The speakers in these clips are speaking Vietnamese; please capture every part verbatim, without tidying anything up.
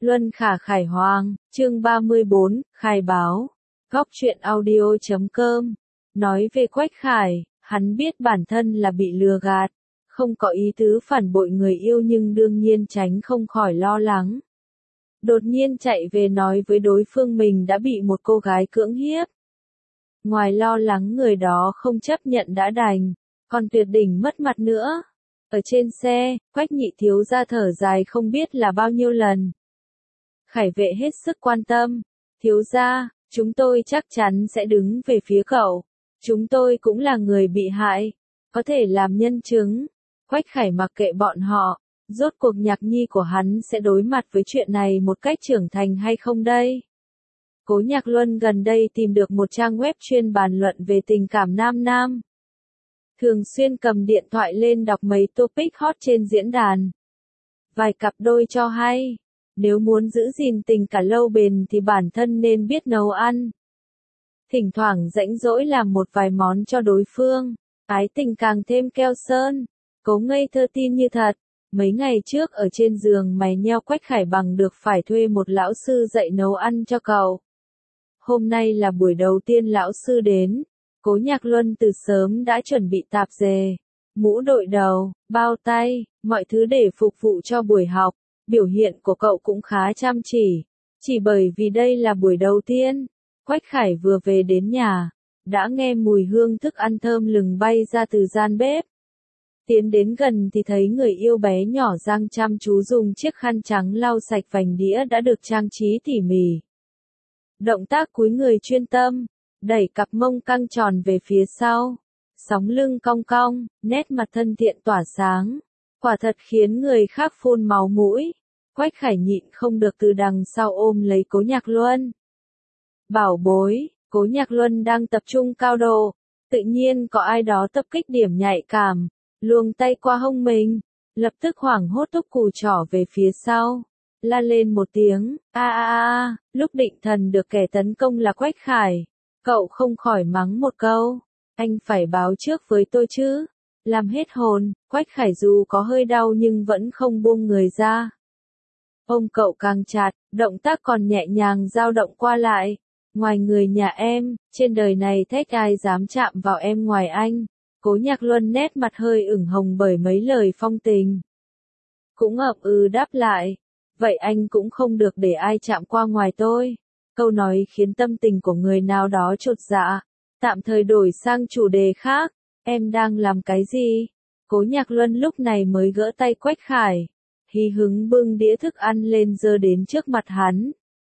Luân Khả Khải Hoàng, chương ba mươi bốn, khai báo. Góc truyện audio chấm com. Nói về Quách Khải, hắn biết bản thân là bị lừa gạt, không có ý tứ phản bội người yêu nhưng đương nhiên tránh không khỏi lo lắng. Đột nhiên chạy về nói với đối phương mình đã bị một cô gái cưỡng hiếp. Ngoài lo lắng người đó không chấp nhận đã đành, còn tuyệt đỉnh mất mặt nữa. Ở trên xe, Quách nhị thiếu ra thở dài không biết là bao nhiêu lần. Khải vệ hết sức quan tâm. Thiếu gia, chúng tôi chắc chắn sẽ đứng về phía cậu. Chúng tôi cũng là người bị hại, có thể làm nhân chứng. Quách Khải mặc kệ bọn họ, rốt cuộc Nhạc Nhi của hắn sẽ đối mặt với chuyện này một cách trưởng thành hay không đây? Cố Nhạc Luân gần đây tìm được một trang web chuyên bàn luận về tình cảm nam nam. Thường xuyên cầm điện thoại lên đọc mấy topic hot trên diễn đàn. Vài cặp đôi cho hay, nếu muốn giữ gìn tình cả lâu bền thì bản thân nên biết nấu ăn. Thỉnh thoảng rãnh rỗi làm một vài món cho đối phương, ái tình càng thêm keo sơn. Cố ngây thơ tin như thật, mấy ngày trước ở trên giường mày nheo Quách Khải bằng được phải thuê một lão sư dạy nấu ăn cho cậu. Hôm nay là buổi đầu tiên lão sư đến, Cố Nhạc Luân từ sớm đã chuẩn bị tạp dề, mũ đội đầu, bao tay, mọi thứ để phục vụ cho buổi học. Biểu hiện của cậu cũng khá chăm chỉ, chỉ bởi vì đây là buổi đầu tiên. Quách Khải vừa về đến nhà, đã nghe mùi hương thức ăn thơm lừng bay ra từ gian bếp. Tiến đến gần thì thấy người yêu bé nhỏ Giang chăm chú dùng chiếc khăn trắng lau sạch vành đĩa đã được trang trí tỉ mỉ. Động tác cúi người chuyên tâm, đẩy cặp mông căng tròn về phía sau, sóng lưng cong cong, nét mặt thân thiện tỏa sáng. Quả thật khiến người khác phun máu mũi. Quách Khải nhịn không được từ đằng sau ôm lấy Cố Nhạc Luân. Bảo bối, Cố Nhạc Luân đang tập trung cao độ, tự nhiên có ai đó tập kích điểm nhạy cảm, luông tay qua hông mình, lập tức hoảng hốt thúc cùi trỏ về phía sau, la lên một tiếng, a a a, lúc định thần được kẻ tấn công là Quách Khải, cậu không khỏi mắng một câu, anh phải báo trước với tôi chứ. Làm hết hồn, Quách Khải dù có hơi đau nhưng vẫn không buông người ra. Ôm cậu càng chặt, động tác còn nhẹ nhàng dao động qua lại. Ngoài người nhà em, trên đời này thách ai dám chạm vào em ngoài anh. Cố Nhạc Luân nét mặt hơi ửng hồng bởi mấy lời phong tình. Cũng ậm ừ đáp lại. Vậy anh cũng không được để ai chạm qua ngoài tôi. Câu nói khiến tâm tình của người nào đó chột dạ. Tạm thời đổi sang chủ đề khác. Em đang làm cái gì? Cố Nhạc Luân lúc này mới gỡ tay Quách Khải. Hí hứng bưng đĩa thức ăn lên giơ đến trước mặt hắn.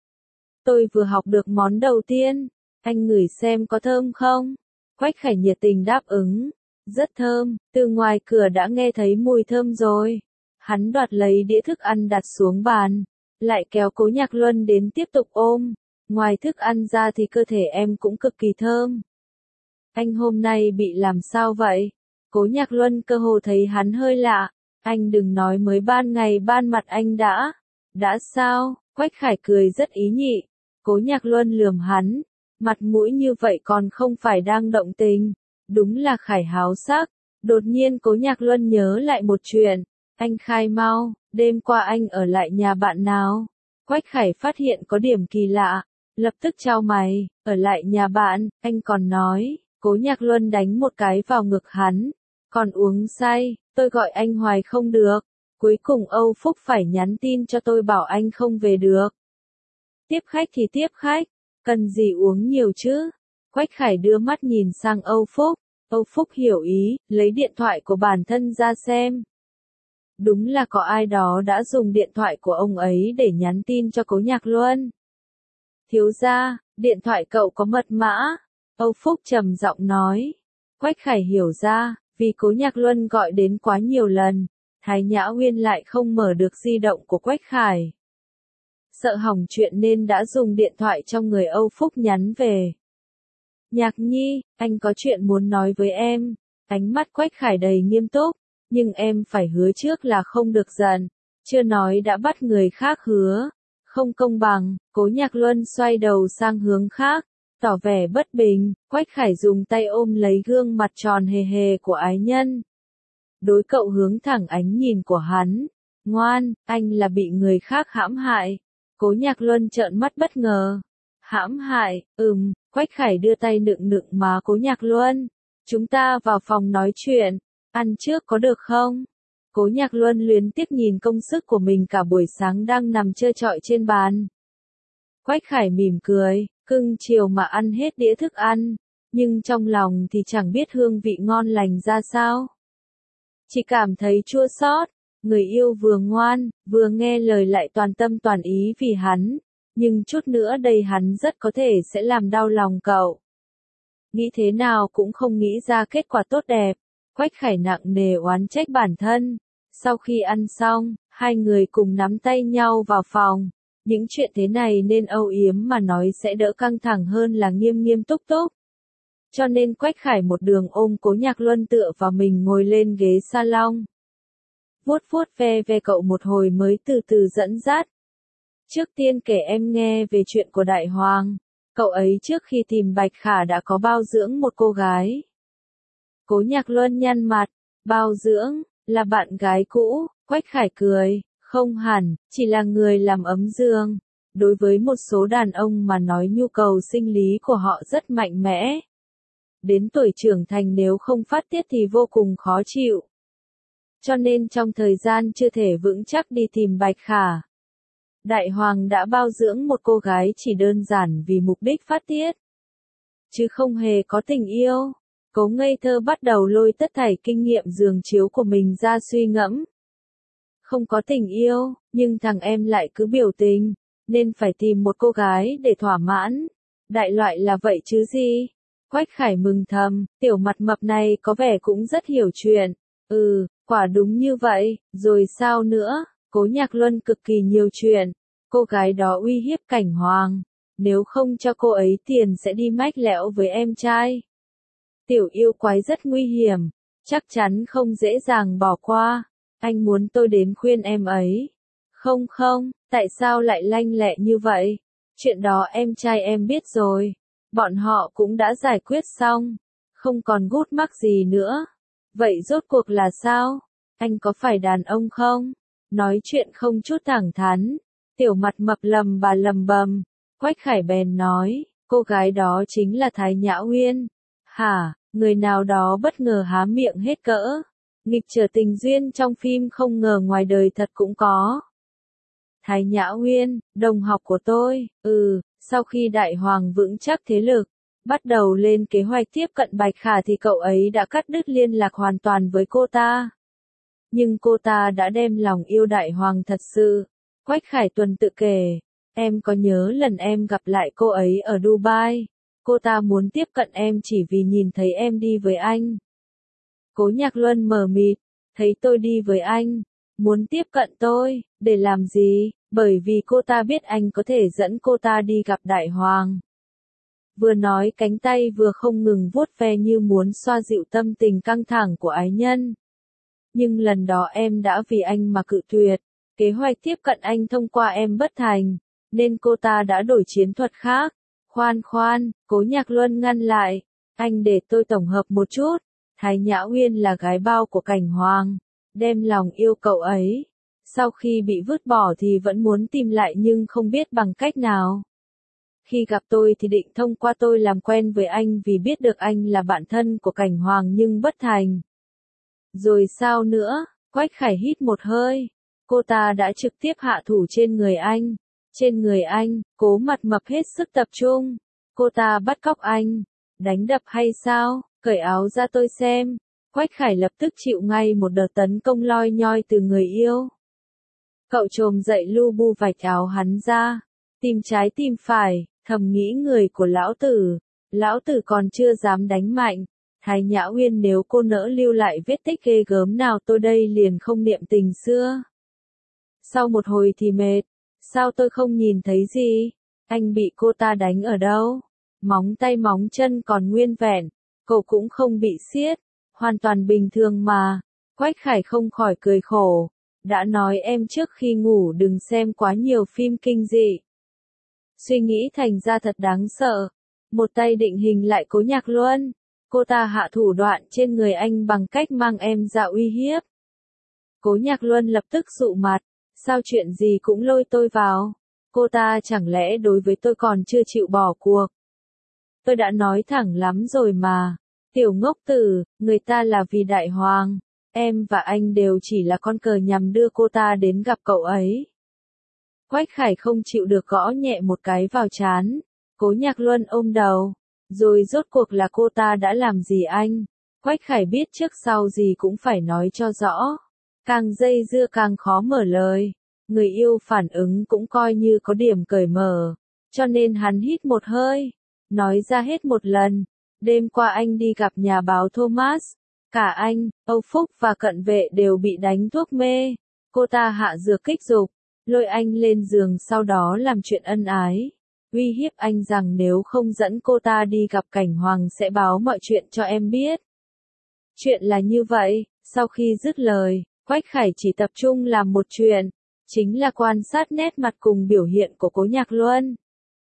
Tôi vừa học được món đầu tiên. Anh ngửi xem có thơm không? Quách Khải nhiệt tình đáp ứng. Rất thơm, từ ngoài cửa đã nghe thấy mùi thơm rồi. Hắn đoạt lấy đĩa thức ăn đặt xuống bàn. Lại kéo Cố Nhạc Luân đến tiếp tục ôm. Ngoài thức ăn ra thì cơ thể em cũng cực kỳ thơm. Anh hôm nay bị làm sao vậy? Cố Nhạc Luân cơ hồ thấy hắn hơi lạ. Anh đừng nói mới ban ngày ban mặt anh đã. Đã sao? Quách Khải cười rất ý nhị. Cố Nhạc Luân lườm hắn. Mặt mũi như vậy còn không phải đang động tình. Đúng là Khải háo sắc. Đột nhiên Cố Nhạc Luân nhớ lại một chuyện. Anh khai mau, đêm qua anh ở lại nhà bạn nào? Quách Khải phát hiện có điểm kỳ lạ. Lập tức chau mày, ở lại nhà bạn, anh còn nói. Cố Nhạc Luân đánh một cái vào ngực hắn. Còn uống say, tôi gọi anh hoài không được. Cuối cùng Âu Phúc phải nhắn tin cho tôi bảo anh không về được. Tiếp khách thì tiếp khách, cần gì uống nhiều chứ? Quách Khải đưa mắt nhìn sang Âu Phúc. Âu Phúc hiểu ý, lấy điện thoại của bản thân ra xem. Đúng là có ai đó đã dùng điện thoại của ông ấy để nhắn tin cho Cố Nhạc Luân. Thiếu gia, điện thoại cậu có mật mã. Âu Phúc trầm giọng nói. Quách Khải hiểu ra, vì Cố Nhạc Luân gọi đến quá nhiều lần, Thái Nhã Uyên lại không mở được di động của Quách Khải. Sợ hỏng chuyện nên đã dùng điện thoại trong người Âu Phúc nhắn về. Nhạc Nhi, anh có chuyện muốn nói với em. Ánh mắt Quách Khải đầy nghiêm túc, nhưng em phải hứa trước là không được giận. Chưa nói đã bắt người khác hứa. Không công bằng. Cố Nhạc Luân xoay đầu sang hướng khác. Tỏ vẻ bất bình, Quách Khải dùng tay ôm lấy gương mặt tròn hề hề của ái nhân. Đối cậu hướng thẳng ánh nhìn của hắn. Ngoan, anh là bị người khác hãm hại. Cố Nhạc Luân trợn mắt bất ngờ. Hãm hại, ừm, Quách Khải đưa tay nựng nựng má Cố Nhạc Luân. Chúng ta vào phòng nói chuyện, ăn trước có được không? Cố Nhạc Luân luyến tiếc nhìn công sức của mình cả buổi sáng đang nằm trơ trọi trên bàn. Quách Khải mỉm cười, cưng chiều mà ăn hết đĩa thức ăn, nhưng trong lòng thì chẳng biết hương vị ngon lành ra sao. Chỉ cảm thấy chua xót, người yêu vừa ngoan, vừa nghe lời lại toàn tâm toàn ý vì hắn, nhưng chút nữa đây hắn rất có thể sẽ làm đau lòng cậu. Nghĩ thế nào cũng không nghĩ ra kết quả tốt đẹp, Quách Khải nặng nề oán trách bản thân. Sau khi ăn xong, hai người cùng nắm tay nhau vào phòng. Những chuyện thế này nên âu yếm mà nói sẽ đỡ căng thẳng hơn là nghiêm nghiêm túc túc. Cho nên Quách Khải một đường ôm Cố Nhạc Luân tựa vào mình ngồi lên ghế salon. Vuốt vuốt ve ve cậu một hồi mới từ từ dẫn dắt. Trước tiên kể em nghe về chuyện của Đại Hoàng. Cậu ấy trước khi tìm Bạch Khả đã có bao dưỡng một cô gái. Cố Nhạc Luân nhăn mặt, bao dưỡng, là bạn gái cũ, Quách Khải cười, không hẳn, chỉ là người làm ấm giường. Đối với một số đàn ông mà nói nhu cầu sinh lý của họ rất mạnh mẽ. Đến tuổi trưởng thành nếu không phát tiết thì vô cùng khó chịu. Cho nên trong thời gian chưa thể vững chắc đi tìm Bạch Khả, Đại Hoàng đã bao dưỡng một cô gái chỉ đơn giản vì mục đích phát tiết. Chứ không hề có tình yêu. Cố ngây thơ bắt đầu lôi tất thảy kinh nghiệm giường chiếu của mình ra suy ngẫm. Không có tình yêu, nhưng thằng em lại cứ biểu tình, nên phải tìm một cô gái để thỏa mãn. Đại loại là vậy chứ gì? Quách Khải mừng thầm, tiểu mặt mập này có vẻ cũng rất hiểu chuyện. Ừ, quả đúng như vậy, rồi sao nữa? Cố Nhạc Luân cực kỳ nhiều chuyện. Cô gái đó uy hiếp Cảnh Hoàng. Nếu không cho cô ấy tiền sẽ đi mách lẻo với em trai. Tiểu yêu quái rất nguy hiểm. Chắc chắn không dễ dàng bỏ qua. Anh muốn tôi đến khuyên em ấy. Không không, tại sao lại lanh lẹ như vậy? Chuyện đó em trai em biết rồi. Bọn họ cũng đã giải quyết xong. Không còn gút mắc gì nữa. Vậy rốt cuộc là sao? Anh có phải đàn ông không? Nói chuyện không chút thẳng thắn. Tiểu mặt mập lầm bà lầm bầm. Quách Khải bèn nói, cô gái đó chính là Thái Nhã Uyên. Hả, người nào đó bất ngờ há miệng hết cỡ. Nghịch trở tình duyên trong phim không ngờ ngoài đời thật cũng có. Thái Nhã Uyên, đồng học của tôi, ừ, sau khi Đại Hoàng vững chắc thế lực, bắt đầu lên kế hoạch tiếp cận Bạch Khả thì cậu ấy đã cắt đứt liên lạc hoàn toàn với cô ta. Nhưng cô ta đã đem lòng yêu Đại Hoàng thật sự. Quách Khải Tuần tự kể, em có nhớ lần em gặp lại cô ấy ở Dubai, cô ta muốn tiếp cận em chỉ vì nhìn thấy em đi với anh. Cố Nhạc Luân mờ mịt, thấy tôi đi với anh, muốn tiếp cận tôi, để làm gì, bởi vì cô ta biết anh có thể dẫn cô ta đi gặp Đại Hoàng. Vừa nói cánh tay vừa không ngừng vuốt ve như muốn xoa dịu tâm tình căng thẳng của ái nhân. Nhưng lần đó em đã vì anh mà cự tuyệt, kế hoạch tiếp cận anh thông qua em bất thành, nên cô ta đã đổi chiến thuật khác. Khoan khoan, Cố Nhạc Luân ngăn lại, anh để tôi tổng hợp một chút. Thái Nhã Uyên là gái bao của Cảnh Hoàng, đem lòng yêu cậu ấy. Sau khi bị vứt bỏ thì vẫn muốn tìm lại nhưng không biết bằng cách nào. Khi gặp tôi thì định thông qua tôi làm quen với anh vì biết được anh là bạn thân của Cảnh Hoàng nhưng bất thành. Rồi sao nữa? Quách Khải hít một hơi. Cô ta đã trực tiếp hạ thủ trên người anh. Trên người anh, Cố mặt mập hết sức tập trung. Cô ta bắt cóc anh. Đánh đập hay sao? Cởi áo ra tôi xem. Quách Khải lập tức chịu ngay một đợt tấn công loi nhoi từ người yêu. Cậu trồm dậy lu bu vạch áo hắn ra. Tìm trái tìm phải, thầm nghĩ người của lão tử. Lão tử còn chưa dám đánh mạnh. Thái Nhã Uyên nếu cô nỡ lưu lại vết tích ghê gớm nào tôi đây liền không niệm tình xưa. Sau một hồi thì mệt. Sao tôi không nhìn thấy gì? Anh bị cô ta đánh ở đâu? Móng tay móng chân còn nguyên vẹn. Cậu cũng không bị xiết. Hoàn toàn bình thường mà. Quách Khải không khỏi cười khổ. Đã nói em trước khi ngủ đừng xem quá nhiều phim kinh dị. Suy nghĩ thành ra thật đáng sợ. Một tay định hình lại Cố Nhạc Luân. Cô ta hạ thủ đoạn trên người anh bằng cách mang em ra uy hiếp. Cố Nhạc Luân lập tức sụ mặt. Sao chuyện gì cũng lôi tôi vào? Cô ta chẳng lẽ đối với tôi còn chưa chịu bỏ cuộc? Tôi đã nói thẳng lắm rồi mà. Tiểu ngốc tử, người ta là vì đại hoàng. Em và anh đều chỉ là con cờ nhằm đưa cô ta đến gặp cậu ấy. Quách Khải không chịu được gõ nhẹ một cái vào trán. Cố Nhạc Luân ôm đầu. Rồi rốt cuộc là cô ta đã làm gì anh? Quách Khải biết trước sau gì cũng phải nói cho rõ. Càng dây dưa càng khó mở lời. Người yêu phản ứng cũng coi như có điểm cởi mở. Cho nên hắn hít một hơi. Nói ra hết một lần. Đêm qua anh đi gặp nhà báo Thomas. Cả anh, Âu Phúc và cận vệ đều bị đánh thuốc mê. Cô ta hạ dược kích dục. Lôi anh lên giường sau đó làm chuyện ân ái. Uy hiếp anh rằng nếu không dẫn cô ta đi gặp Cảnh Hoàng sẽ báo mọi chuyện cho em biết. Chuyện là như vậy, sau khi dứt lời, Quách Khải chỉ tập trung làm một chuyện. Chính là quan sát nét mặt cùng biểu hiện của Cố Nhạc Luân.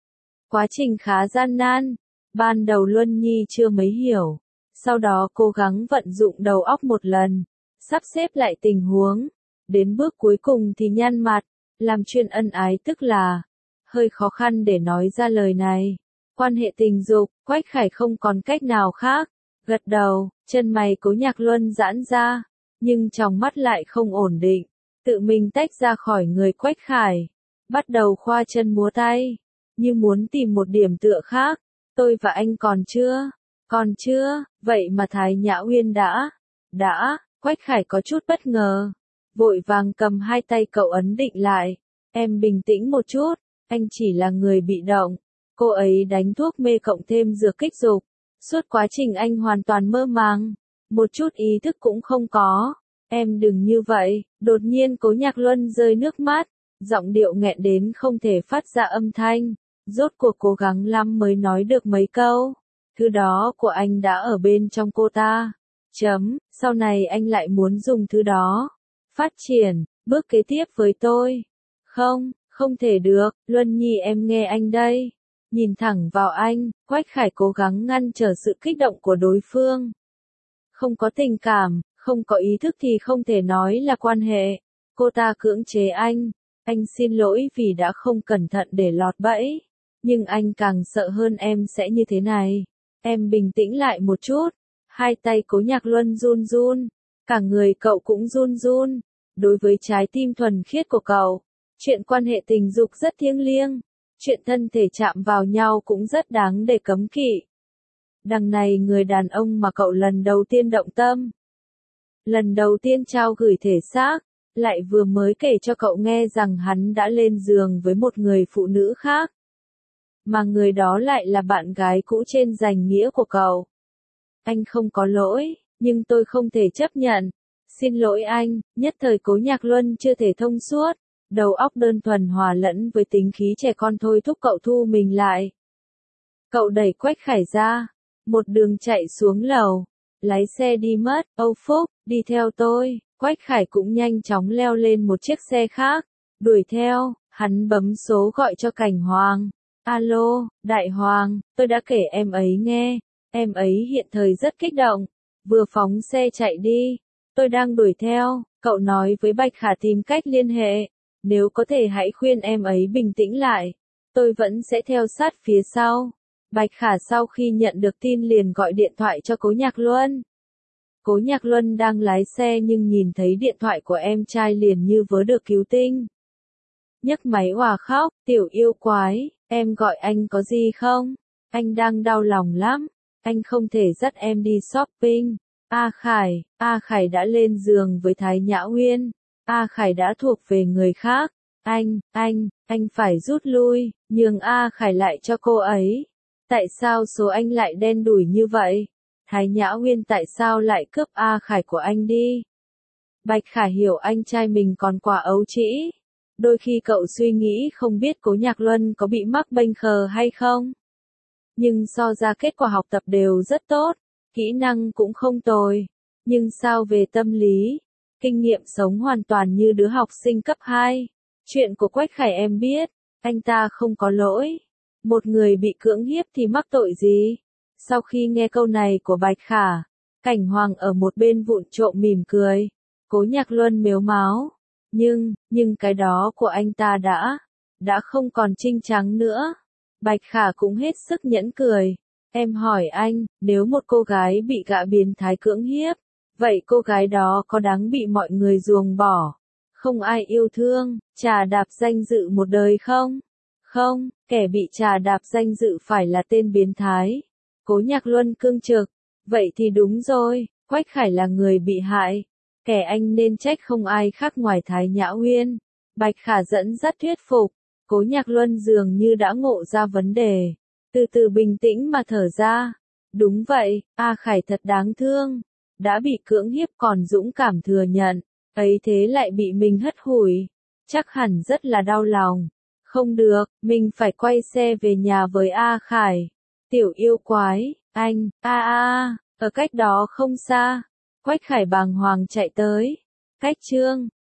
Quá trình khá gian nan. Ban đầu Luân Nhi chưa mấy hiểu. Sau đó cố gắng vận dụng đầu óc một lần. Sắp xếp lại tình huống. Đến bước cuối cùng thì nhăn mặt. Làm chuyện ân ái tức là hơi khó khăn để nói ra lời này. Quan hệ tình dục, Quách Khải không còn cách nào khác. Gật đầu, chân mày Cố Nhạc Luân giãn ra. Nhưng trong mắt lại không ổn định. Tự mình tách ra khỏi người Quách Khải. Bắt đầu khoa chân múa tay. Như muốn tìm một điểm tựa khác. Tôi và anh còn chưa? Còn chưa? Vậy mà Thái Nhã Uyên đã? Đã, Quách Khải có chút bất ngờ. Vội vàng cầm hai tay cậu ấn định lại. Em bình tĩnh một chút, anh chỉ là người bị động. Cô ấy đánh thuốc mê cộng thêm dược kích dục. Suốt quá trình anh hoàn toàn mơ màng. Một chút ý thức cũng không có. Em đừng như vậy. Đột nhiên Cố Nhạc Luân rơi nước mắt. Giọng điệu nghẹn đến không thể phát ra âm thanh. Rốt cuộc cố gắng lắm mới nói được mấy câu. Thứ đó của anh đã ở bên trong cô ta. Chấm, sau này anh lại muốn dùng thứ đó. Phát triển, bước kế tiếp với tôi. Không, không thể được, Luân Nhi em nghe anh đây. Nhìn thẳng vào anh, Quách Khải cố gắng ngăn trở sự kích động của đối phương. Không có tình cảm, không có ý thức thì không thể nói là quan hệ. Cô ta cưỡng chế anh. Anh xin lỗi vì đã không cẩn thận để lọt bẫy. Nhưng anh càng sợ hơn em sẽ như thế này. Em bình tĩnh lại một chút. Hai tay Cố Nhạc Luân run run. Cả người cậu cũng run run. Đối với trái tim thuần khiết của cậu, chuyện quan hệ tình dục rất thiêng liêng. Chuyện thân thể chạm vào nhau cũng rất đáng để cấm kỵ. Đằng này người đàn ông mà cậu lần đầu tiên động tâm. Lần đầu tiên trao gửi thể xác. Lại vừa mới kể cho cậu nghe rằng hắn đã lên giường với một người phụ nữ khác. Mà người đó lại là bạn gái cũ trên danh nghĩa của cậu. Anh không có lỗi, nhưng tôi không thể chấp nhận. Xin lỗi anh, nhất thời Cố Nhạc Luân chưa thể thông suốt. Đầu óc đơn thuần hòa lẫn với tính khí trẻ con thôi thúc cậu thu mình lại. Cậu đẩy Quách Khải ra. Một đường chạy xuống lầu. Lái xe đi mất, Âu Phúc, đi theo tôi. Quách Khải cũng nhanh chóng leo lên một chiếc xe khác. Đuổi theo, hắn bấm số gọi cho Cảnh Hoàng. Alo, Đại Hoàng, tôi đã kể em ấy nghe. Em ấy hiện thời rất kích động. Vừa phóng xe chạy đi. Tôi đang đuổi theo. Cậu nói với Bạch Khả tìm cách liên hệ. Nếu có thể hãy khuyên em ấy bình tĩnh lại. Tôi vẫn sẽ theo sát phía sau. Bạch Khả sau khi nhận được tin liền gọi điện thoại cho Cố Nhạc Luân. Cố Nhạc Luân đang lái xe nhưng nhìn thấy điện thoại của em trai liền như vớ được cứu tinh. Nhấc máy òa khóc, tiểu yêu quái, em gọi anh có gì không? Anh đang đau lòng lắm, anh không thể dắt em đi shopping. A Khải, A Khải đã lên giường với Thái Nhã Uyên. A Khải đã thuộc về người khác. Anh, anh, anh phải rút lui, nhường A Khải lại cho cô ấy. Tại sao số anh lại đen đủi như vậy? Thái Nhã Uyên tại sao lại cướp A Khải của anh đi? Bạch Khả hiểu anh trai mình còn quả ấu trĩ. Đôi khi cậu suy nghĩ không biết Cố Nhạc Luân có bị mắc bệnh khờ hay không. Nhưng so ra kết quả học tập đều rất tốt, kỹ năng cũng không tồi. Nhưng sao về tâm lý, kinh nghiệm sống hoàn toàn như đứa học sinh cấp hai. Chuyện của Quách Khải em biết, anh ta không có lỗi. Một người bị cưỡng hiếp thì mắc tội gì? Sau khi nghe câu này của Bạch Khả, Cảnh Hoàng ở một bên vụng trộm mỉm cười. Cố Nhạc Luân mếu máo. Nhưng, nhưng cái đó của anh ta đã, đã không còn trinh trắng nữa. Bạch Khả cũng hết sức nhẫn cười. Em hỏi anh, nếu một cô gái bị gã biến thái cưỡng hiếp, vậy cô gái đó có đáng bị mọi người ruồng bỏ, không ai yêu thương, trà đạp danh dự một đời không? Không, kẻ bị trà đạp danh dự phải là tên biến thái. Cố Nhạc Luân cương trực. Vậy thì đúng rồi, Quách Khải là người bị hại. Kẻ anh nên trách không ai khác ngoài Thái Nhã Uyên. Bạch Khả dẫn dắt thuyết phục. Cố Nhạc Luân dường như đã ngộ ra vấn đề. Từ từ bình tĩnh mà thở ra. Đúng vậy, A Khải thật đáng thương. Đã bị cưỡng hiếp còn dũng cảm thừa nhận. Ấy thế lại bị mình hất hủi. Chắc hẳn rất là đau lòng. Không được, mình phải quay xe về nhà với A Khải. Tiểu yêu quái, anh, a a, ở cách đó không xa. Quách Khải bàng hoàng chạy tới. Cách Trương,